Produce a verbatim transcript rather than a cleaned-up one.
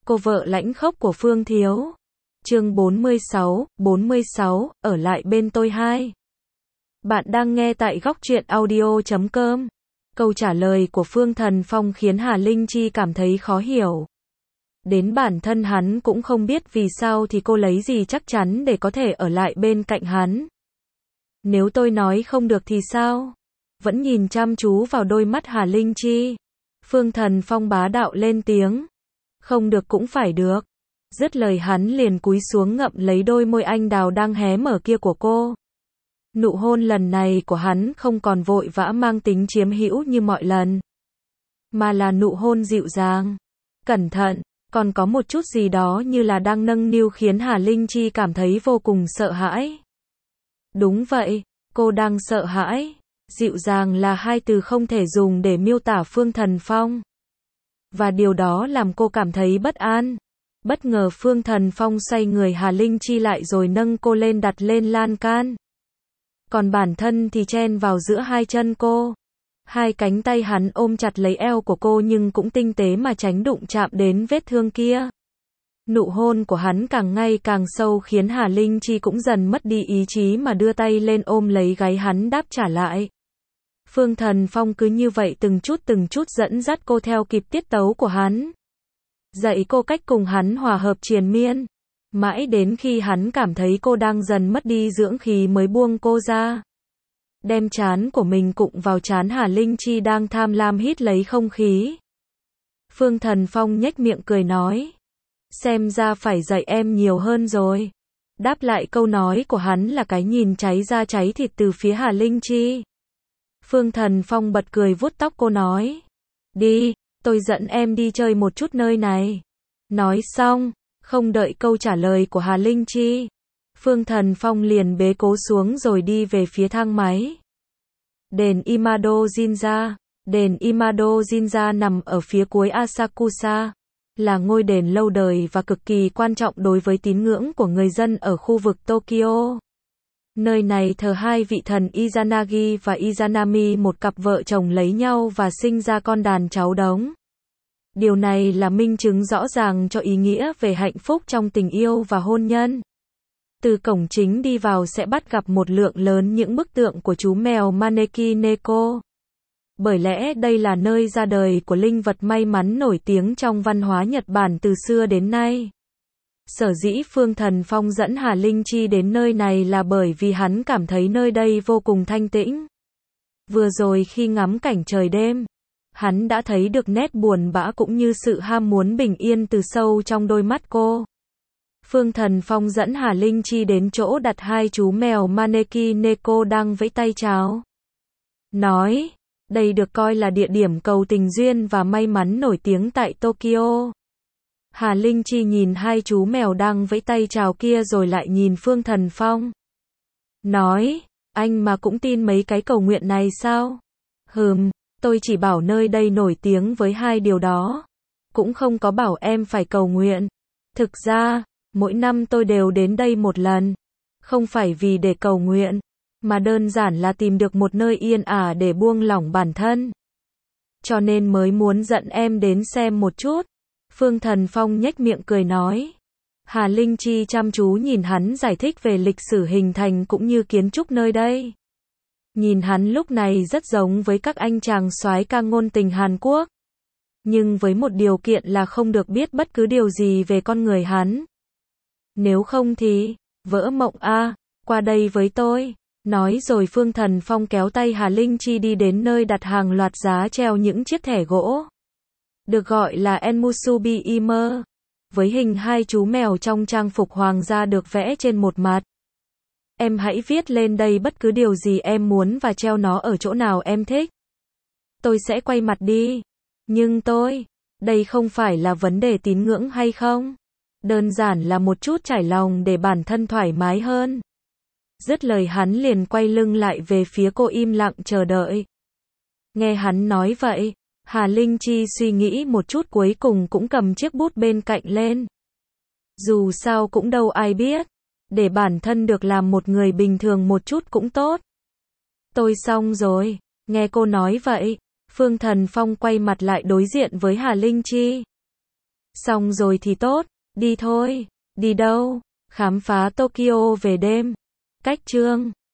Cô vợ lãnh khốc của Phương Thiếu. Chương bốn mươi sáu, bốn mươi sáu, ở lại bên tôi hai. Bạn đang nghe tại góc truyện audio chấm com. Câu trả lời của Phương Thần Phong khiến Hà Linh Chi cảm thấy khó hiểu. Đến bản thân hắn cũng không biết vì sao thì cô lấy gì chắc chắn để có thể ở lại bên cạnh hắn. Nếu tôi nói không được thì sao? Vẫn nhìn chăm chú vào đôi mắt Hà Linh Chi. Phương Thần Phong bá đạo lên tiếng. Không được cũng phải được. Dứt lời hắn liền cúi xuống ngậm lấy đôi môi anh đào đang hé mở kia của cô. Nụ hôn lần này của hắn không còn vội vã mang tính chiếm hữu như mọi lần, mà là nụ hôn dịu dàng, cẩn thận, còn có một chút gì đó như là đang nâng niu khiến Hà Linh Chi cảm thấy vô cùng sợ hãi. Đúng vậy, cô đang sợ hãi. Dịu dàng là hai từ không thể dùng để miêu tả Phương Thần Phong. Và điều đó làm cô cảm thấy bất an. Bất ngờ Phương Thần Phong xoay người Hà Linh Chi lại rồi nâng cô lên đặt lên lan can. Còn bản thân thì chen vào giữa hai chân cô. Hai cánh tay hắn ôm chặt lấy eo của cô nhưng cũng tinh tế mà tránh đụng chạm đến vết thương kia. Nụ hôn của hắn càng ngày càng sâu khiến Hà Linh Chi cũng dần mất đi ý chí mà đưa tay lên ôm lấy gáy hắn đáp trả lại. Phương Thần Phong cứ như vậy từng chút từng chút dẫn dắt cô theo kịp tiết tấu của hắn. Dạy cô cách cùng hắn hòa hợp triền miên. Mãi đến khi hắn cảm thấy cô đang dần mất đi dưỡng khí mới buông cô ra. Đem trán của mình cụng vào trán Hà Linh Chi đang tham lam hít lấy không khí. Phương Thần Phong nhếch miệng cười nói. Xem ra phải dạy em nhiều hơn rồi. Đáp lại câu nói của hắn là cái nhìn cháy da cháy thịt từ phía Hà Linh Chi. Phương Thần Phong bật cười vuốt tóc cô nói. Đi, tôi dẫn em đi chơi một chút nơi này. Nói xong, không đợi câu trả lời của Hà Linh Chi, Phương Thần Phong liền bế cô xuống rồi đi về phía thang máy. Đền Imado Jinja. Đền Imado Jinja nằm ở phía cuối Asakusa, là ngôi đền lâu đời và cực kỳ quan trọng đối với tín ngưỡng của người dân ở khu vực Tokyo. Nơi này thờ hai vị thần Izanagi và Izanami, một cặp vợ chồng lấy nhau và sinh ra con đàn cháu đống. Điều này là minh chứng rõ ràng cho ý nghĩa về hạnh phúc trong tình yêu và hôn nhân. Từ cổng chính đi vào sẽ bắt gặp một lượng lớn những bức tượng của chú mèo Maneki Neko. Bởi lẽ đây là nơi ra đời của linh vật may mắn nổi tiếng trong văn hóa Nhật Bản từ xưa đến nay. Sở dĩ Phương Thần Phong dẫn Hà Linh Chi đến nơi này là bởi vì hắn cảm thấy nơi đây vô cùng thanh tĩnh. Vừa rồi khi ngắm cảnh trời đêm, hắn đã thấy được nét buồn bã cũng như sự ham muốn bình yên từ sâu trong đôi mắt cô. Phương Thần Phong dẫn Hà Linh Chi đến chỗ đặt hai chú mèo Maneki Neko đang vẫy tay chào. Nói, đây được coi là địa điểm cầu tình duyên và may mắn nổi tiếng tại Tokyo. Hà Linh Chi nhìn hai chú mèo đang vẫy tay chào kia rồi lại nhìn Phương Thần Phong. Nói, anh mà cũng tin mấy cái cầu nguyện này sao? Hừm, tôi chỉ bảo nơi đây nổi tiếng với hai điều đó. Cũng không có bảo em phải cầu nguyện. Thực ra, mỗi năm tôi đều đến đây một lần. Không phải vì để cầu nguyện, mà đơn giản là tìm được một nơi yên ả để buông lỏng bản thân. Cho nên mới muốn dẫn em đến xem một chút. Phương Thần Phong nhếch miệng cười nói. Hà Linh Chi chăm chú nhìn hắn giải thích về lịch sử hình thành cũng như kiến trúc nơi đây. Nhìn hắn lúc này rất giống với các anh chàng soái ca ngôn tình Hàn Quốc. Nhưng với một điều kiện là không được biết bất cứ điều gì về con người hắn. Nếu không thì, vỡ mộng a, qua đây với tôi. Nói rồi Phương Thần Phong kéo tay Hà Linh Chi đi đến nơi đặt hàng loạt giá treo những chiếc thẻ gỗ. Được gọi là Enmusubi Imer. Với hình hai chú mèo trong trang phục hoàng gia được vẽ trên một mặt. Em hãy viết lên đây bất cứ điều gì em muốn và treo nó ở chỗ nào em thích. Tôi sẽ quay mặt đi. Nhưng tôi, đây không phải là vấn đề tín ngưỡng hay không? Đơn giản là một chút trải lòng để bản thân thoải mái hơn. Dứt lời hắn liền quay lưng lại về phía cô im lặng chờ đợi. Nghe hắn nói vậy, Hà Linh Chi suy nghĩ một chút cuối cùng cũng cầm chiếc bút bên cạnh lên. Dù sao cũng đâu ai biết, để bản thân được làm một người bình thường một chút cũng tốt. Tôi xong rồi, nghe cô nói vậy, Phương Thần Phong quay mặt lại đối diện với Hà Linh Chi. Xong rồi thì tốt, đi thôi. Đi đâu? Khám phá Tokyo về đêm. Cách chương